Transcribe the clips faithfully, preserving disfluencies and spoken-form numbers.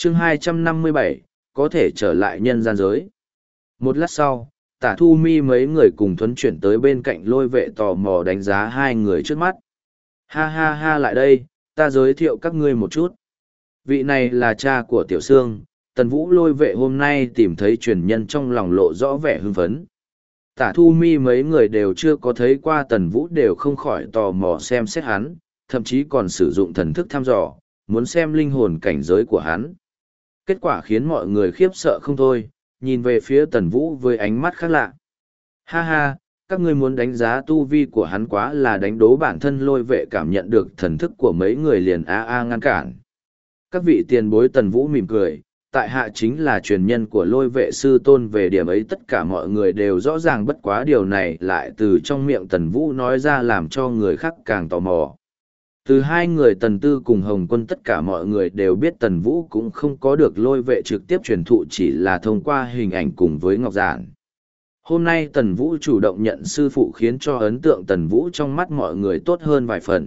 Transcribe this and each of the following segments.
chương hai trăm năm mươi bảy, có thể trở lại nhân gian giới. Một lát sau, Tả Thu Mi mấy người cùng thuấn chuyển tới bên cạnh Lôi Vệ tò mò đánh giá hai người trước mắt. Ha ha ha, lại đây, ta giới thiệu các ngươi một chút. Vị này là cha của Tiểu Sương. Tần Vũ Lôi Vệ hôm nay tìm thấy truyền nhân, trong lòng lộ rõ vẻ hưng phấn. Tả Thu Mi mấy người đều chưa có thấy qua Tần Vũ, đều không khỏi tò mò xem xét hắn, thậm chí còn sử dụng thần thức thăm dò, muốn xem linh hồn cảnh giới của hắn. Kết quả khiến mọi người khiếp sợ không thôi, nhìn về phía Tần Vũ với ánh mắt khác lạ. Ha ha, các ngươi muốn đánh giá tu vi của hắn quá là đánh đố bản thân. Lôi Vệ cảm nhận được thần thức của mấy người liền a a ngăn cản. Các vị tiền bối, Tần Vũ mỉm cười, tại hạ chính là truyền nhân của Lôi Vệ sư tôn. Về điểm ấy tất cả mọi người đều rõ ràng, bất quá điều này lại từ trong miệng Tần Vũ nói ra làm cho người khác càng tò mò. Từ hai người Tần Tư cùng Hồng Quân, tất cả mọi người đều biết Tần Vũ cũng không có được Lôi Vệ trực tiếp truyền thụ, chỉ là thông qua hình ảnh cùng với Ngọc Giản. Hôm nay Tần Vũ chủ động nhận sư phụ, khiến cho ấn tượng Tần Vũ trong mắt mọi người tốt hơn vài phần.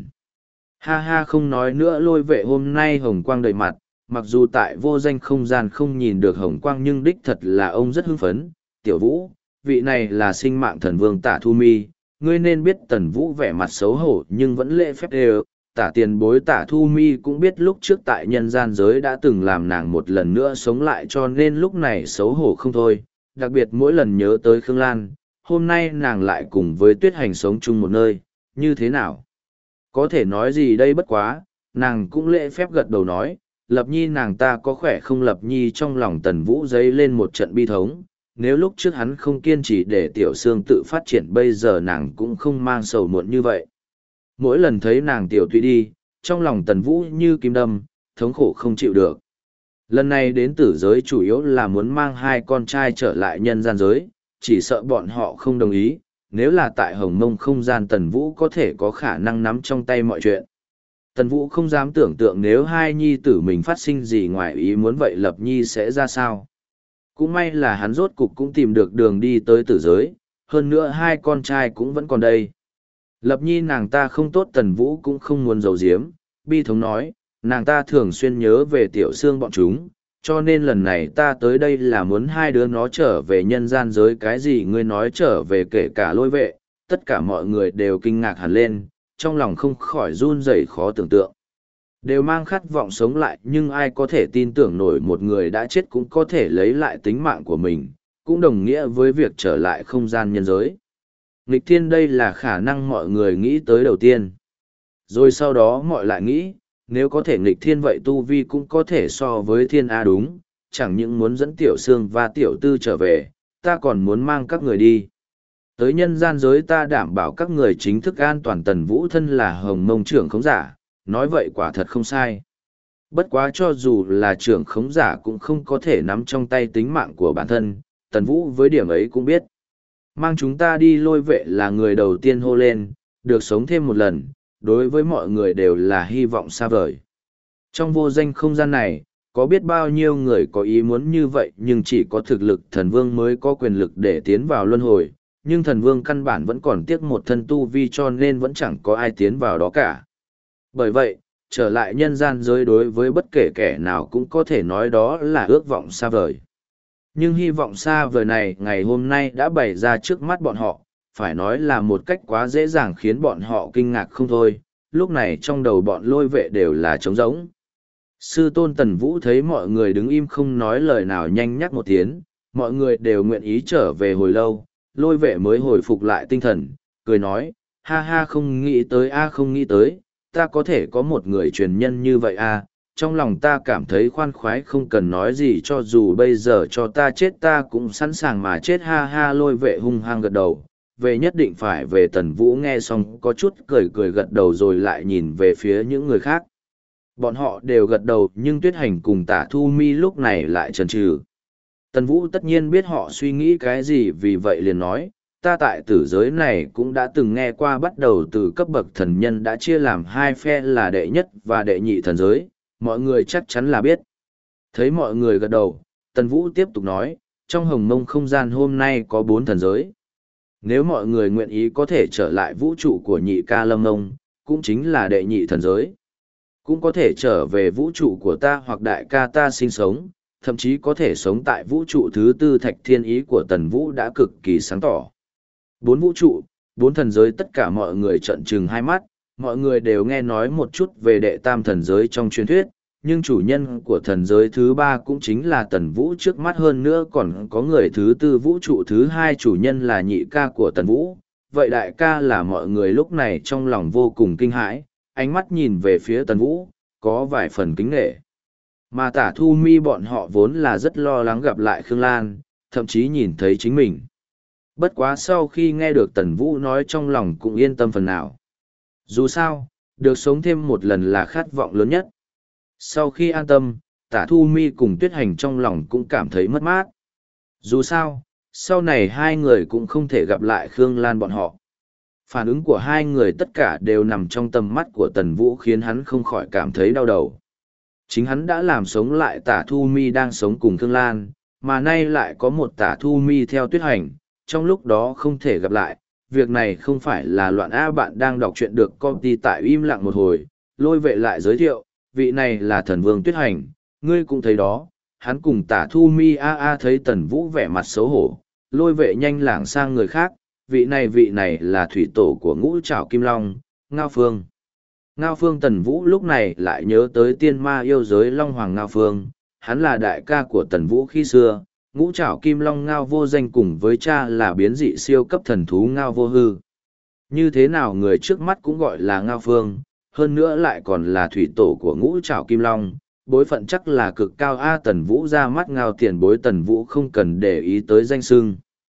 Ha ha, không nói nữa. Lôi Vệ hôm nay hồng quang đầy mặt, mặc dù tại vô danh không gian không nhìn được hồng quang, nhưng đích thật là ông rất hưng phấn. Tiểu Vũ, vị này là sinh mạng thần vương Tả Thu Mi, ngươi nên biết. Tần Vũ vẻ mặt xấu hổ nhưng vẫn lễ phép đều. Tả tiền bối Tả Thu Mi cũng biết lúc trước tại nhân gian giới đã từng làm nàng một lần nữa sống lại, cho nên lúc này xấu hổ không thôi. Đặc biệt mỗi lần nhớ tới Khương Lan, hôm nay nàng lại cùng với Tuyết Hành sống chung một nơi, như thế nào? Có thể nói gì đây, bất quá, nàng cũng lễ phép gật đầu nói, Lập Nhi nàng ta có khỏe không? Lập Nhi trong lòng Tần Vũ dấy lên một trận bi thống, nếu lúc trước hắn không kiên trì để Tiểu Sương tự phát triển, bây giờ nàng cũng không mang sầu muộn như vậy. Mỗi lần thấy nàng tiểu tụy đi, trong lòng Tần Vũ như kim đâm, thống khổ không chịu được. Lần này đến tử giới chủ yếu là muốn mang hai con trai trở lại nhân gian giới, chỉ sợ bọn họ không đồng ý. Nếu là tại Hồng Mông không gian, Tần Vũ có thể có khả năng nắm trong tay mọi chuyện. Tần Vũ không dám tưởng tượng nếu hai nhi tử mình phát sinh gì ngoài ý muốn, vậy Lập Nhi sẽ ra sao. Cũng may là hắn rốt cục cũng tìm được đường đi tới tử giới, hơn nữa hai con trai cũng vẫn còn đây. Lập Nhi nàng ta không tốt, Tần Vũ cũng không muốn giấu giếm, bi thống nói, nàng ta thường xuyên nhớ về Tiểu Sương bọn chúng, cho nên lần này ta tới đây là muốn hai đứa nó trở về nhân gian giới. Cái gì ngươi nói trở về? Kể cả Lôi Vệ, tất cả mọi người đều kinh ngạc hẳn lên, trong lòng không khỏi run rẩy khó tưởng tượng. Đều mang khát vọng sống lại, nhưng ai có thể tin tưởng nổi một người đã chết cũng có thể lấy lại tính mạng của mình, cũng đồng nghĩa với việc trở lại không gian nhân giới. Nghịch thiên, đây là khả năng mọi người nghĩ tới đầu tiên. Rồi sau đó mọi lại nghĩ, nếu có thể nghịch thiên vậy tu vi cũng có thể so với thiên A đúng, chẳng những muốn dẫn Tiểu Sương và Tiểu Tư trở về, ta còn muốn mang các người đi. Tới nhân gian giới ta đảm bảo các người chính thức an toàn. Tần Vũ thân là Hồng Mông trưởng khống giả, nói vậy quả thật không sai. Bất quá cho dù là trưởng khống giả cũng không có thể nắm trong tay tính mạng của bản thân, Tần Vũ với điểm ấy cũng biết. Mang chúng ta đi. Lôi Vệ là người đầu tiên hô lên, được sống thêm một lần, đối với mọi người đều là hy vọng xa vời. Trong vô danh không gian này, có biết bao nhiêu người có ý muốn như vậy, nhưng chỉ có thực lực thần vương mới có quyền lực để tiến vào luân hồi, nhưng thần vương căn bản vẫn còn tiếc một thân tu vi, cho nên vẫn chẳng có ai tiến vào đó cả. Bởi vậy, trở lại nhân gian giới đối với bất kể kẻ nào cũng có thể nói đó là ước vọng xa vời. Nhưng hy vọng xa vời này ngày hôm nay đã bày ra trước mắt bọn họ, phải nói là một cách quá dễ dàng khiến bọn họ kinh ngạc không thôi. Lúc này trong đầu bọn Lôi Vệ đều là trống rỗng. Sư tôn Tần Vũ thấy mọi người đứng im không nói lời nào, nhanh nhắc một tiếng, mọi người đều nguyện ý trở về. Hồi lâu, Lôi Vệ mới hồi phục lại tinh thần, cười nói, ha ha, không nghĩ tới a không nghĩ tới, ta có thể có một người truyền nhân như vậy a, trong lòng ta cảm thấy khoan khoái không cần nói gì, cho dù bây giờ cho ta chết ta cũng sẵn sàng mà chết. Ha ha, Lôi Vệ hung hăng gật đầu, về nhất định phải về. Tần Vũ nghe xong có chút cười cười gật đầu, rồi lại nhìn về phía những người khác. Bọn họ đều gật đầu, nhưng Tuyết Hành cùng Tả Thu Mi lúc này lại chần chừ. Tần Vũ tất nhiên biết họ suy nghĩ cái gì, vì vậy liền nói, ta tại tử giới này cũng đã từng nghe qua, bắt đầu từ cấp bậc thần nhân đã chia làm hai phe là đệ nhất và đệ nhị thần giới, mọi người chắc chắn là biết. Thấy mọi người gật đầu, Tần Vũ tiếp tục nói, trong Hồng Mông không gian hôm nay có bốn thần giới. Nếu mọi người nguyện ý có thể trở lại vũ trụ của nhị ca Lâm Mông, cũng chính là đệ nhị thần giới. Cũng có thể trở về vũ trụ của ta hoặc đại ca ta sinh sống, thậm chí có thể sống tại vũ trụ thứ tư. Thạch Thiên ý của Tần Vũ đã cực kỳ sáng tỏ. Bốn vũ trụ, bốn thần giới, tất cả mọi người trợn trừng hai mắt, mọi người đều nghe nói một chút về đệ tam thần giới trong truyền thuyết, nhưng chủ nhân của thần giới thứ ba cũng chính là Tần Vũ trước mắt, hơn nữa còn có người thứ tư vũ trụ thứ hai chủ nhân là nhị ca của Tần Vũ. Vậy đại ca là mọi người lúc này trong lòng vô cùng kinh hãi, ánh mắt nhìn về phía Tần Vũ, có vài phần kính nể. Mà Tả Thu Mi bọn họ vốn là rất lo lắng gặp lại Khương Lan, thậm chí nhìn thấy chính mình. Bất quá sau khi nghe được Tần Vũ nói trong lòng cũng yên tâm phần nào. Dù sao, được sống thêm một lần là khát vọng lớn nhất. Sau khi an tâm, Tả Thu Mi cùng Tuyết Hành trong lòng cũng cảm thấy mất mát. Dù sao, sau này hai người cũng không thể gặp lại Khương Lan bọn họ. Phản ứng của hai người tất cả đều nằm trong tầm mắt của Tần Vũ, khiến hắn không khỏi cảm thấy đau đầu. Chính hắn đã làm sống lại Tả Thu Mi đang sống cùng Khương Lan, mà nay lại có một Tả Thu Mi theo Tuyết Hành, trong lúc đó không thể gặp lại. Việc này không phải là loạn. A bạn đang đọc truyện được copy tại im lặng một hồi, Lôi Vệ lại giới thiệu, vị này là thần vương Tuyết Hành, ngươi cũng thấy đó. Hắn cùng Tả Thu Mi a a thấy Tần Vũ vẻ mặt xấu hổ, Lôi Vệ nhanh lảng sang người khác, vị này vị này là thủy tổ của Ngũ Trảo Kim Long, Ngao Phương. Ngao Phương. Tần Vũ lúc này lại nhớ tới tiên ma yêu giới Long Hoàng Ngao Phương, hắn là đại ca của Tần Vũ khi xưa. Ngũ Trảo Kim Long Ngao Vô Danh cùng với cha là biến dị siêu cấp thần thú Ngao Vô Hư. Như thế nào người trước mắt cũng gọi là Ngao Phương, hơn nữa lại còn là thủy tổ của Ngũ Trảo Kim Long, bối phận chắc là cực cao. A Tần Vũ ra mắt Ngao tiền bối. Tần Vũ không cần để ý tới danh xưng.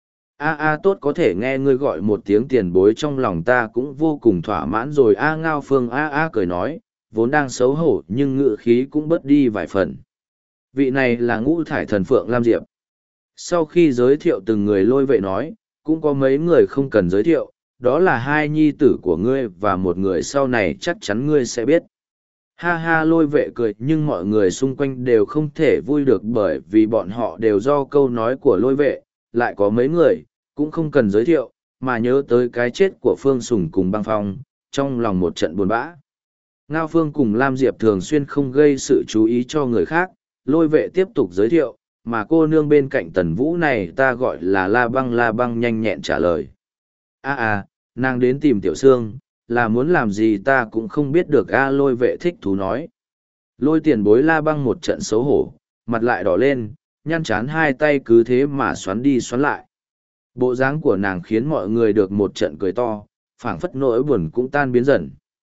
A a tốt, có thể nghe ngươi gọi một tiếng tiền bối trong lòng ta cũng vô cùng thỏa mãn rồi. A Ngao Phương a a cười nói, vốn đang xấu hổ nhưng ngự khí cũng bớt đi vài phần. Vị này là Ngũ Thải Thần Phượng Lam Diệp. Sau khi giới thiệu từng người, Lôi Vệ nói, cũng có mấy người không cần giới thiệu, đó là hai nhi tử của ngươi và một người sau này chắc chắn ngươi sẽ biết. Ha ha, Lôi Vệ cười, nhưng mọi người xung quanh đều không thể vui được bởi vì bọn họ đều do câu nói của Lôi Vệ. Lại có mấy người, cũng không cần giới thiệu, mà nhớ tới cái chết của Phương Sùng cùng Băng Phong, trong lòng một trận buồn bã. Ngao Phương cùng Lam Diệp thường xuyên không gây sự chú ý cho người khác, Lôi Vệ tiếp tục giới thiệu, mà cô nương bên cạnh Tần Vũ này ta gọi là La Băng. La Băng nhanh nhẹn trả lời. A à, nàng đến tìm Tiểu Sương, là muốn làm gì ta cũng không biết được. A Lôi Vệ thích thú nói. Lôi tiền bối. La Băng một trận xấu hổ, mặt lại đỏ lên, nhăn chán, hai tay cứ thế mà xoắn đi xoắn lại. Bộ dáng của nàng khiến mọi người được một trận cười to, phảng phất nỗi buồn cũng tan biến dần.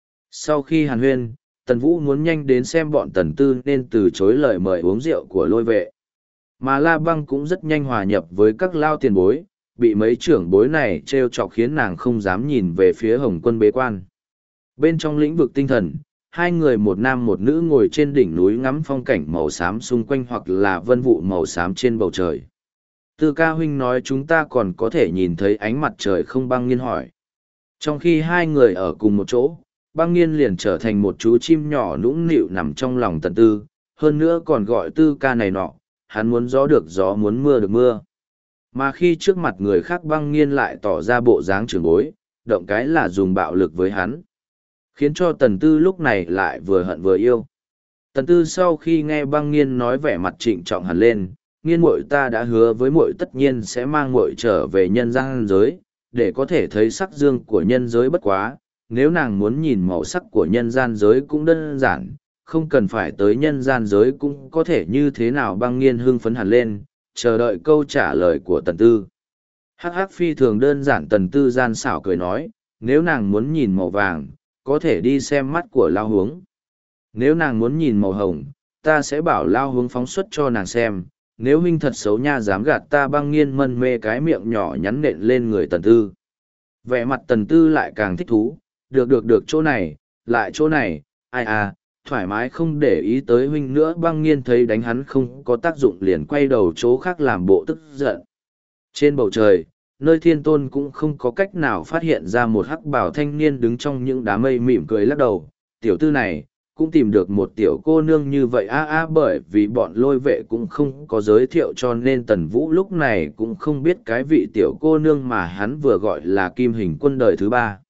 Sau khi hàn huyên, Tần Vũ muốn nhanh đến xem bọn Tần Tư nên từ chối lời mời uống rượu của Lôi Vệ. Mà La Băng cũng rất nhanh hòa nhập với các lao tiền bối, bị mấy trưởng bối này trêu chọc khiến nàng không dám nhìn về phía Hồng Quân bế quan. Bên trong lĩnh vực tinh thần, hai người một nam một nữ ngồi trên đỉnh núi ngắm phong cảnh màu xám xung quanh hoặc là vân vụ màu xám trên bầu trời. Tư ca huynh nói chúng ta còn có thể nhìn thấy ánh mặt trời không? Băng Nghiên hỏi. Trong khi hai người ở cùng một chỗ, Băng Nghiên liền trở thành một chú chim nhỏ nũng nịu nằm trong lòng Tần Tư, hơn nữa còn gọi Tư ca này nọ, hắn muốn gió được gió, muốn mưa được mưa. Mà khi trước mặt người khác, Băng Nghiên lại tỏ ra bộ dáng trưởng bối, động cái là dùng bạo lực với hắn, khiến cho Tần Tư lúc này lại vừa hận vừa yêu. Tần Tư sau khi nghe Băng Nghiên nói, vẻ mặt trịnh trọng hẳn lên. Nghiên muội, ta đã hứa với muội tất nhiên sẽ mang muội trở về nhân gian giới, để có thể thấy sắc dương của nhân giới. Bất quá, nếu nàng muốn nhìn màu sắc của nhân gian giới cũng đơn giản, không cần phải tới nhân gian giới cũng có thể. Như thế nào? Băng Nghiên hưng phấn hẳn lên, chờ đợi câu trả lời của Tần Tư. Hắc hắc, phi thường đơn giản. Tần Tư gian xảo cười nói, nếu nàng muốn nhìn màu vàng, có thể đi xem mắt của Lao Huống. Nếu nàng muốn nhìn màu hồng, ta sẽ bảo Lao Huống phóng xuất cho nàng xem. Nếu huynh thật xấu nha, dám gạt ta. Băng Nghiên mân mê cái miệng nhỏ nhắn nện lên người Tần Tư. Vẻ mặt Tần Tư lại càng thích thú, được được được, chỗ này, lại chỗ này, ai à, thoải mái, không để ý tới huynh nữa. Băng Nghiên thấy đánh hắn không có tác dụng liền quay đầu chỗ khác làm bộ tức giận. Trên bầu trời, nơi thiên tôn cũng không có cách nào phát hiện ra một hắc bào thanh niên đứng trong những đám mây mỉm cười lắc đầu. Tiểu Tư này, cũng tìm được một tiểu cô nương như vậy a a bởi vì bọn Lôi Vệ cũng không có giới thiệu cho nên Tần Vũ lúc này cũng không biết cái vị tiểu cô nương mà hắn vừa gọi là Kim Hình Quân đời thứ ba.